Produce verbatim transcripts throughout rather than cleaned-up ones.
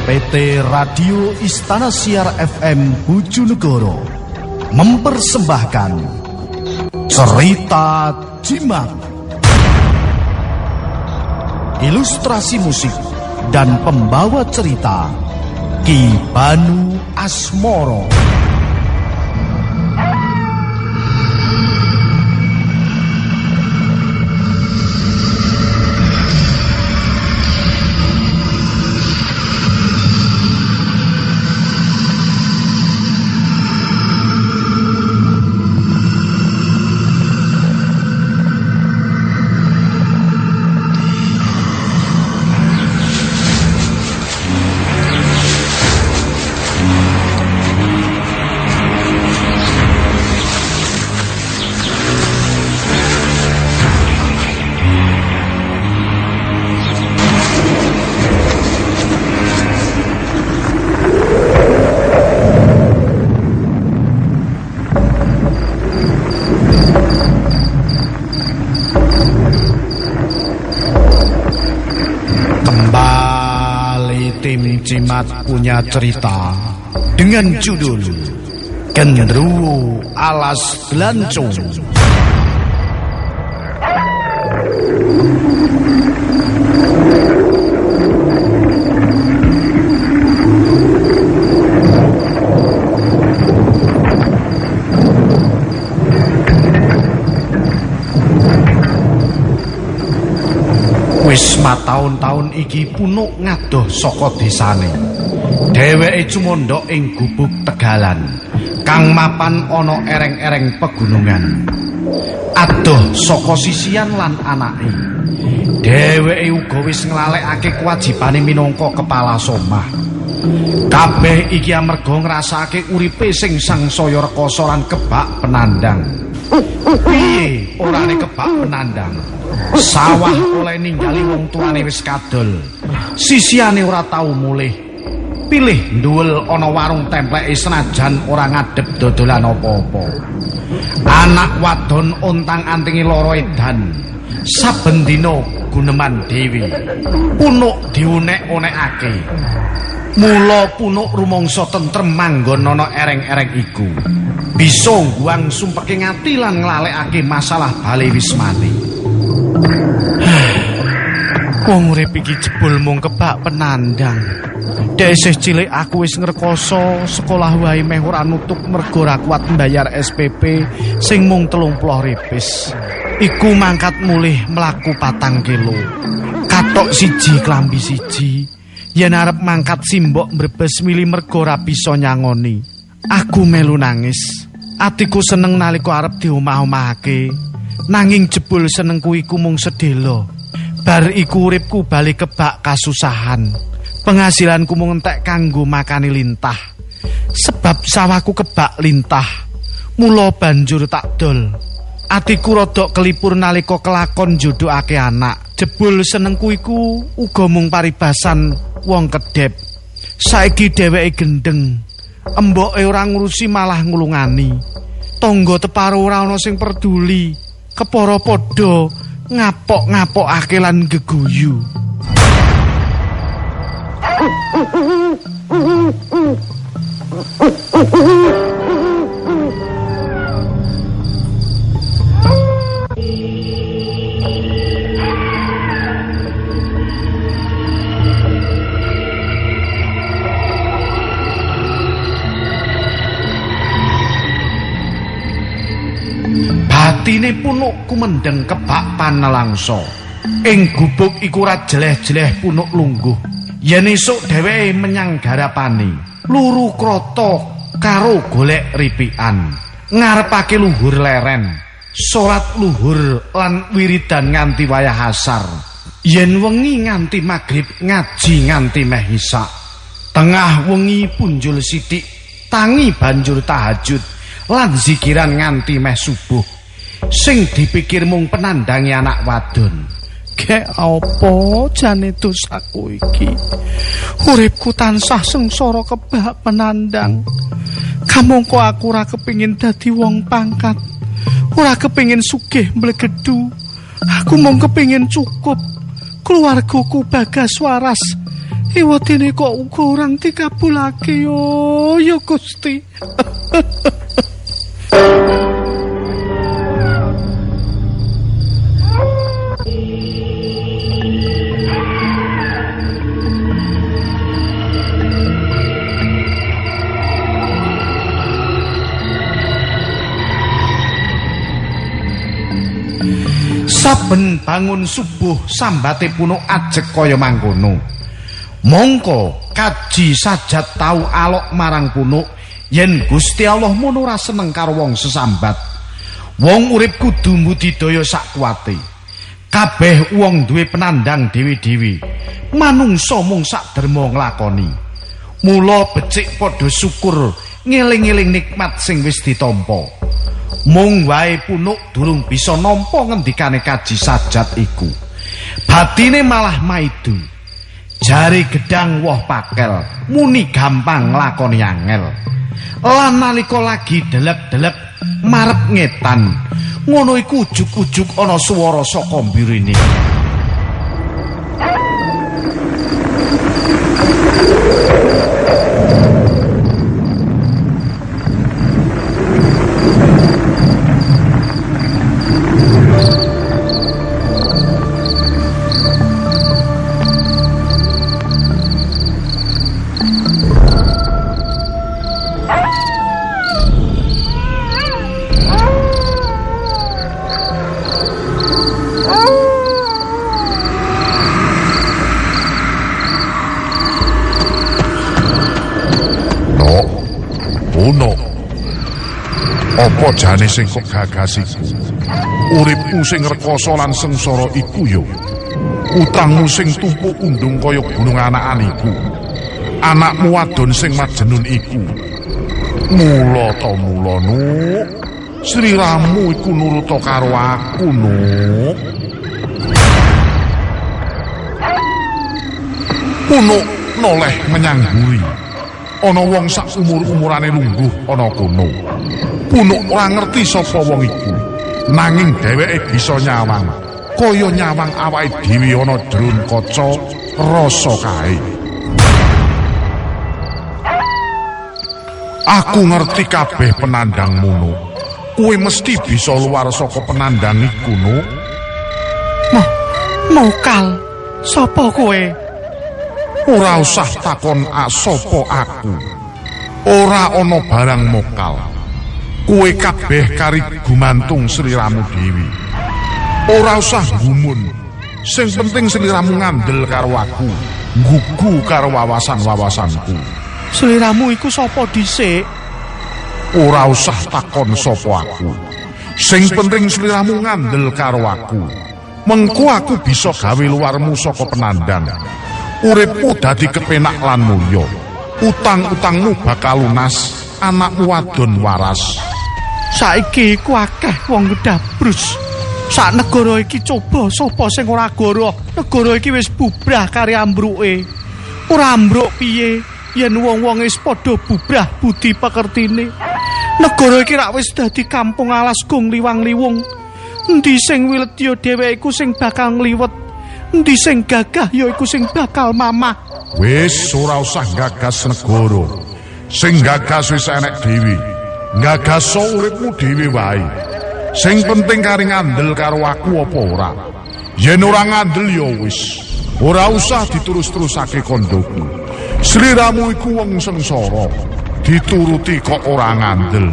P T Radio Istana Siar F M Bojonegoro mempersembahkan Cerita Jimat, ilustrasi musik dan pembawa cerita Ki Banu Asmoro. Jimat punya cerita dengan judul Genderuwo Alas Belancong. Wis mataun-taun iki Punuk ngadoh saka desane. Dheweke cumondhok ing gubuk Tegalan kang mapan ana ereng-ereng pegunungan. Adoh saka sisian lan anake. Dheweke uga wis nglalekake kewajibane minangka kepala somah. Kabeh iki amarga ngrasake uripe sing sangsaya rekoso lan kebak penandang. Piye orane kebak penandang? Sawah oleh ninggali wong tuane wis kadol. Sisiane ora tau mulih. Pilih nduwel ana warung templeke senajan ora ngadep dodolan apa-apa. Anak wadon ontang-antingi loro edan. Saben dina guneman dewi. Punuk diunek-unekake. Mula Punuk rumangsa tentrem manggon ana ereng-ereng iku. Bisa ngguang sumpeke ngati lan nglalekake masalah bale wismane. Wong urip iki jebul mung kebak penandang. Dek isih cilik aku wis ngrekoso sekolah wae meh ora nutuk mergo ora kuat mbayar S P P sing mung telung puluh ripis. Iku mangkat mulih mlaku patang kilo. Katok siji klambi siji. Yen arep mangkat simbok mbrebes mili mergo ora bisa nyangoni. Aku melu nangis. Atiku seneng nalika arep diomah-omahake. Nanging jebul senengku iku mung sedhela. Bar iku uripku balik kebak kasusahan. Penghasilanku mung entek kanggo makani lintah. Sebab sawahku kebak lintah. Mula banjur tak dol. Atiku rodok kelipur nalika kelakon jodohake anak. Jebul senengku iku uga mung paribasan wong kedhep. Saiki dheweke gendeng. Emboke ora ngurusi malah ngulungani. Tangga teparo ora ana sing peduli. Kepara padha ngapok-ngapokake lan geguyu. Batine Punuk kumendeng kebak panelangsa. Ing gubuk iku ora jeleh-jeleh Punuk lungguh. Yen esuk dheweke menyang garapane, luru krata karo golek ripikan. Ngarepake luhur leren, salat luhur lan wiridan nganti wayah asar. Yen wengi nganti magrib ngaji nganti meh isya. Tengah wengi punjul sithik, tangi banjur tahajud lan zikiran nganti meh subuh. Sing dipikir mung penandangi anak wadon. Kek apa jane dosaku iki? Uripku tansah sengsara kebak penandang. Kamangka aku ora kepengin dadi wong pangkat. Ora kepengin sugih mblegedu. Aku mung kepengin cukup. Keluargaku bagas waras. Iwatine kok uga orang dikabulake yo, ya Gusti. Saben bangun subuh sambate Punuk ajeg kaya mangkono. Mongko Kaji Sajat tau alok marang Punuk yen Gusti Allah mono ora seneng karo wong sesambat. Wong urip kudu mbudidaya sak kuwate. Kabeh wong duwe penandang dewi-dewi. Manungsa mung sak derma nglakoni. Mula becik padha syukur ngeling-eling nikmat sing wis ditampa. Mung wae Punuk durung bisa nampa ngendikane Kaji Sajat iku. Batine malah maidu. Jari gedang woh pakel, muni gampang nglakoni angel. Lan nalika lagi delek-delek marep ngetan, ngono iku ujug-ujug ana swara saka mbirine. Apa jane sing kok gagas iku? Uripmu sing rekoso lan sengsara iku yo. Utangmu sing tumpuk undung kaya gunung anakan iku. Anakmu wadon sing majenun iku. Mula ta mula Nuk. Sliramu iku nurut karo aku Nuk. Punuk noleh menyang buri. Ana wong sak umur-umurane lungguh ana kono. Punuk ora ngerti sapa wong iku, nanging dheweke bisa nyawang, kaya nyawang awake dhewe ana drun kaca rasa kae. Aku ngerti kabeh penandangmu, Nuk. Kowe mesti bisa luar saka penandang iku, Nuk. Mah, mokal. Sapa kowe? Ora usah takon sapa aku. Ora ana barang mokal. Kowe kabeh kari gumantung sliramu dhewe. Ora usah gumun. Sing penting sliramu ngandel karo aku, nggugu karo wawasan-wawasanku. Sliramu iku sapa dhisik? Ora usah takon sapa aku. Sing penting sliramu ngandel karo aku. Mengko aku bisa gawe luarmu saka penandang. Uripmu dadi kepenak lan mulya. Utang-utangmu bakal lunas, anakmu wadon waras. Saiki iku akeh wong gedabrus. Sak negara iki coba sapa sing ora goroh. Negara iki wis bubrah kari ambruke. Ora ambruk piye yen wong-wong wis padha bubrah budi pekertine. Negara iki rak wis dadi kampung alas gung liwang-liwung. Endi sing wilet ya dheweke iku sing bakal ngliwet. Endi sing gagah ya iku sing bakal mamah. Wis ora usah gagas negara. Sing gagas wis enek dhewe. Gagas uripmu dhewe wae. Sing penting kari ngandel karo aku apa ora. Yen ora ngandel ya wis. Ora usah diterus-terusake kondoku. Sliramu iku wong sengsara. Dituruti kok ora ngandel.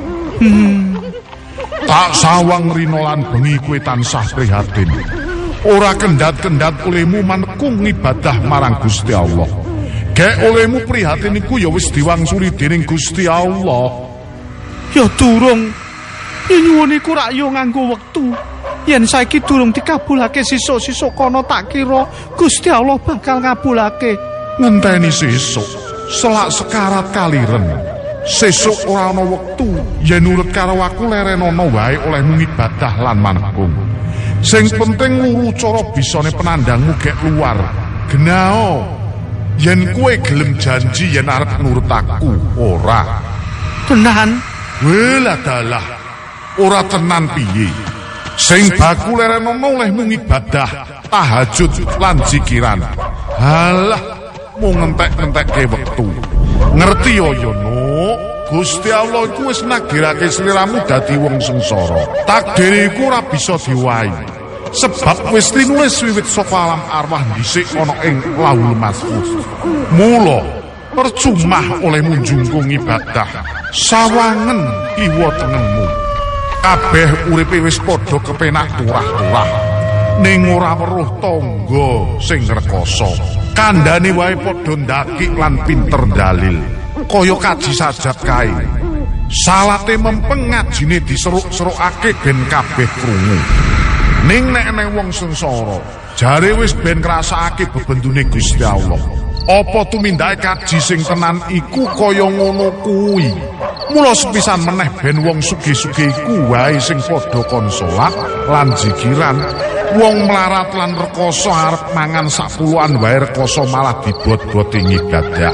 Hmm. Tak sawang rino lan bengi kowe tansah prihatin. Ora kendhat-kendhat olehmu manekung ibadah marang Gusti Allah. Gek olehmu prihatin iku ya wis diwangsuli dening Gusti Allah. Ya durung. Nyuwun iku rak yo nganggo wektu. Yen saiki durung dikabulake sisuk-sisuk kono tak kira Gusti Allah bakal ngabulake. Ngenteni sesuk, selak sekarat kaliren. Sesuk ora ana wektu, yen nurut karo aku lerenono wae olehmu ibadah lan manekung. Sing penting nguru cara bisane penandangmu gek luar. Genao. Yen kowe gelem janji yen arep nurut aku, ora. Tenan? Welah dalah. Ora tenan piye. Sing baku lerenono olehmu ibadah, tahajud lan zikiran. Halah, mung ngentek-ngentekke wektu. Ngerti yo yo no, Gusti Allah iku wis nagirake sliramu dadi wong sengsara. Takdir iku ora bisa diwahi. Sebab wis tinulis wiwit saka alam arwah dhisik ana ing Lauhul Mahfuz. Mula percuma olehmu njungkung ibadah sawangen kiwa tengengmu. Kabeh uripe wis padha kepenak turah-turah. Ning ora weruh tangga sing rekoso. Kandhane wae padha ndakik lan pinter dalil. Kaya kaji sajat kae. Salate mempeng ngajine diseruk-serukake ben kabeh krungu. Ning nek ana wong sengsara, jare wis ben ngrasakake bebendune Gusti Allah. Apa tumindake kaji sing tenan iku kaya ngono kuwi. Mula sepisan meneh ben wong sugih-sugih iku wae sing padha kon salat lan zikiran. Wong melarat lan rekoso arep mangan sapuluhan wae rekoso malah dibot-boti ngibadah.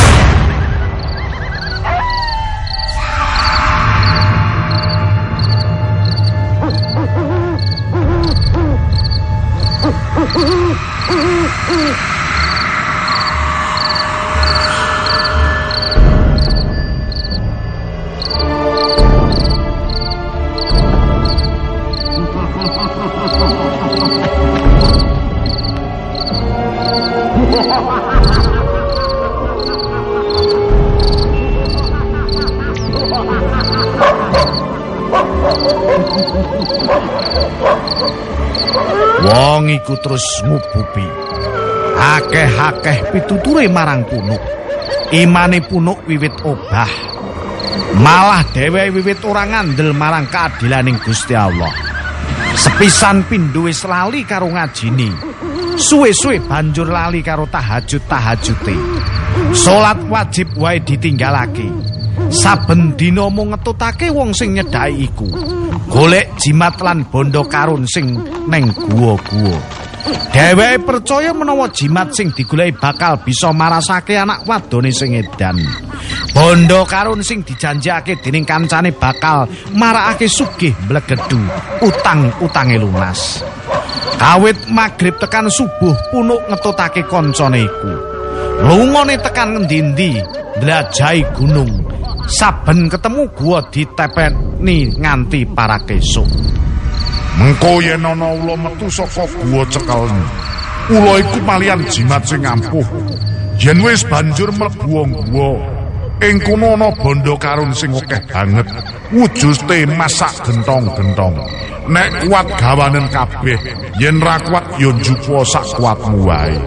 Wong iku terus ngububi. Akeh-akeh pituture marang Punuk. Imane Punuk wiwit obah. Malah dheweke wiwit ora ngandel marang keadilaning Gusti Allah. Sepisan pindho wis lali karo ngajine. Suwe-suwe banjur lali karo tahajud-tahajute. Salat wajib wae ditinggalake. Saben dina mung ngetutake wong sing nyedhaki iku. Golek jimat lan bondo karun sing neng guwa-guwa. Dheweke percaya menawa jimat sing digoleki bakal bisa marasake anak wadone sing edan. Bondo karun sing dijanjake dening kancane bakal marakake sugih mblegedu, utang-utange lunas. Kawit magrib tekan subuh Punuk ngetutake kancane iku. Lungone tekan ngendi-endi, ndlajahi gunung. Saben ketemu gua ditepeni nganti para kesuk. Mengko yen ana ula metu saka gua cekelmu. Ula iku malian jimat sing ampuh. Yen wis banjur mlebu gua, ing kono ana bondo karun sing akeh banget. Wujude masak gentong-gentong. Nek kuat gawanen kabeh, yen ra kuat yo njupuk sak kuatmu wae.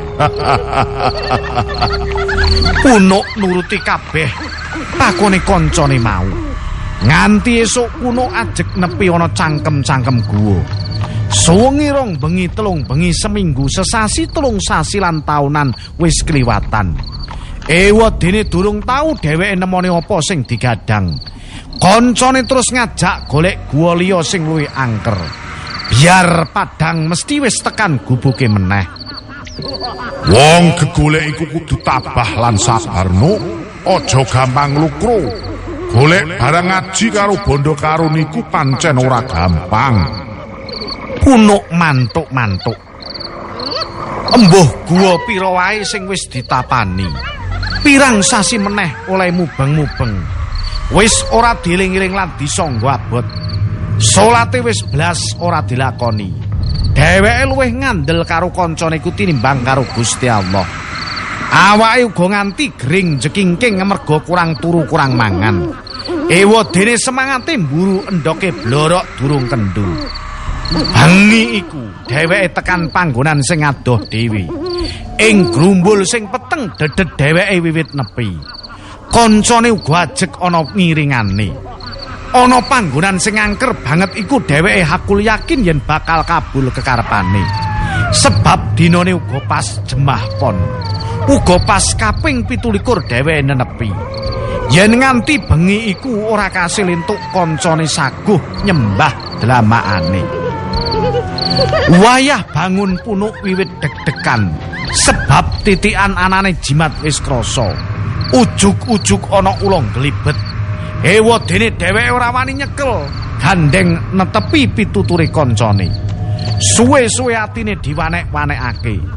Punuk nuruti kabeh takone kancane mau. Nganti esuk Punuk ajeg nepi ana cangkem-cangkem guwa. Suwengi rong bengi telung bengi seminggu sesasi telung sasi lan taunan wis kliwatan. Ewa dene durung tau dheweke nemoni apa sing digadang. Kancane terus ngajak golek guwa liya sing luwih angker. Biar padang mesti wis tekan gubuke meneh. Wong gegolek iku kudu tabah lan sabar no. Aja gampang lukro. Golek barang ngaji karo bondo karun iku pancen ora gampang. Punuk mantuk-mantuk. Embuh guwa pira wae sing wis ditapani. Pirang sasi meneh oleh mubeng-mubeng. Wis ora dieling-eling lan disangga abot. Salate wis blas ora dilakoni. Dheweke luwih ngandel karo kancane iku tinimbang karo Gusti Allah. Awake uga nganti gring jekingking amarga kurang turu kurang mangan. Ewa dene semangate mburu endoke blorok durung kendu. Bengi iku dheweke tekan panggonan sing adoh dhewe. Ing grumbul sing peteng dedet dheweke wiwit nepi. Kancane uga ajeg ana ngiringane. Ana panggonan sing angker banget iku dheweke hakul yakin yen bakal kabul kekarepane. Sebab dinane uga pas jemah pon. Uga pas kaping pitulikur dheweke nenepi. Yen nganti bengi iku ora kasil entuk kancane saguh nyembah dlamane. Wayah bangun Punuk wiwit deg-degan sebab titikan anane jimat wis krasa. Ujug-ujug ana ula glibet. Ewa dene dheweke ora wani nyekel, gandeng netepi pituture kancane. Suwe-suwe atine diwanek-wanekake.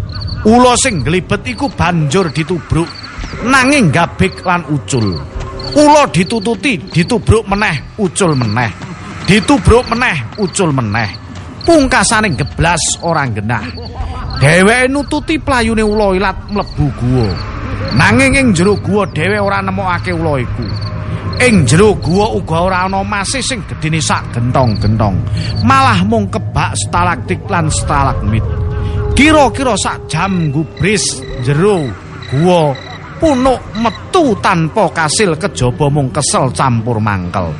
Ula sing glibet iku banjur ditubruk nanging gabik lan ucul. Ula ditututi, ditubruk meneh, ucul meneh. Ditubruk meneh, ucul meneh. Pungkasane geblas ora genah. Dheweke nututi playune ula ilat mlebu guwa. Nanging ing jero guwa dhewe ora nemokake ula iku. Ing jero guwa uga ora ana masih sing gedene sak gentong-gentong. Malah mung kebak stalaktik lan stalagmit. Kira-kira sak jam gubris jero guwa punuk metu tanpa kasil kejaba mung kesel campur mangkel.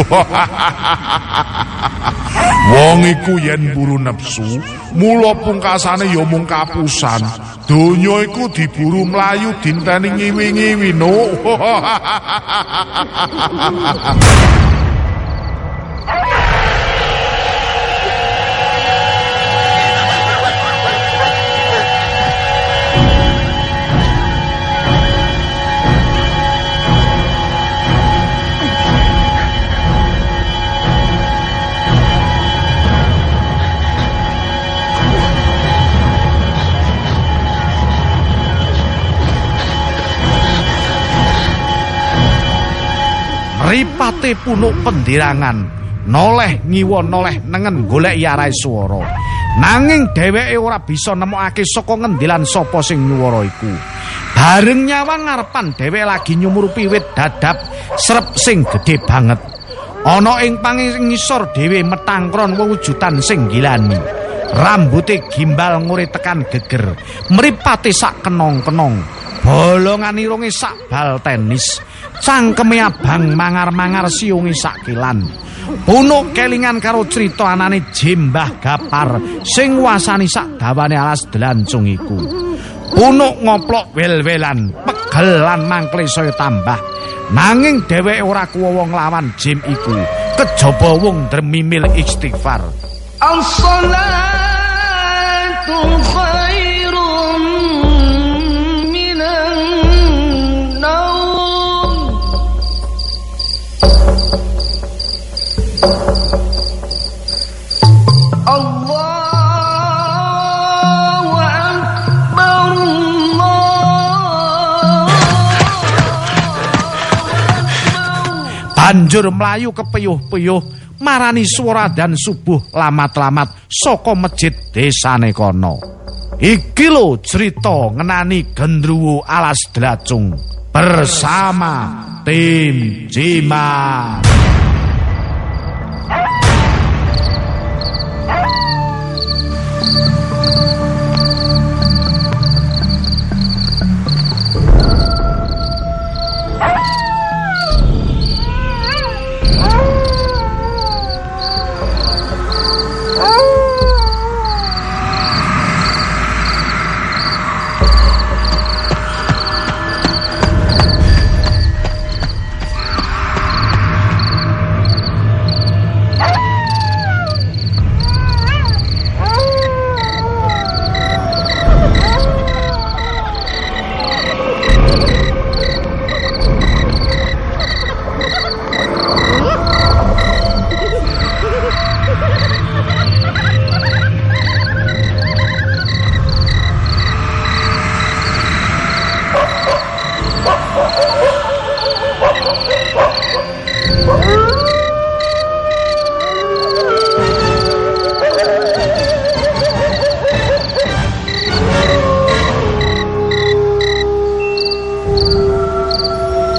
Wong iku yen buru nepsu, mula pungkasane ya mung kapusan. Donya iku diburu mlayu dinteni ngiwi-ngiwi no. Ripate punuk pendirangan noleh ngiwa noleh nengen golek arahe swara. Nanging dheweke ora bisa nemokake saka ngendilan sapa sing nyuwara iku. Bareng nyawang ngarepan dheweke lagi nyumurupi wit dadap srep sing gedhe banget. Ana ing pangisor dhewe metangkron wewujudan sing gilani. Rambute gimbal ngure tekan geger, mripate sak kenong-kenong. Bolongan irunge sak bal tenis. Cangkeme abang mangar-mangar siunge sakilan. Punuk kelingan karo crita anane Jimbah Gapar sing wasani sak dawane alas delancung iku. Punuk ngoplok wel-welan, pegel lan mangkle saya tambah. Nanging dheweke ora kuwowo nglawan Jim iku. Kejaba wong dremimil istighfar. As-salatu khairum minan naum. Allahu Akbar, banjur mlayu kepeyuh-peyuh marani swara dan subuh lamat-lamat saka masjid desane kono. Iki lho crita ngenani Gendruwo Alas Dlacung bersama tim Jimat.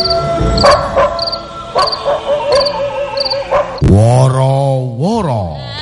Woro-woro.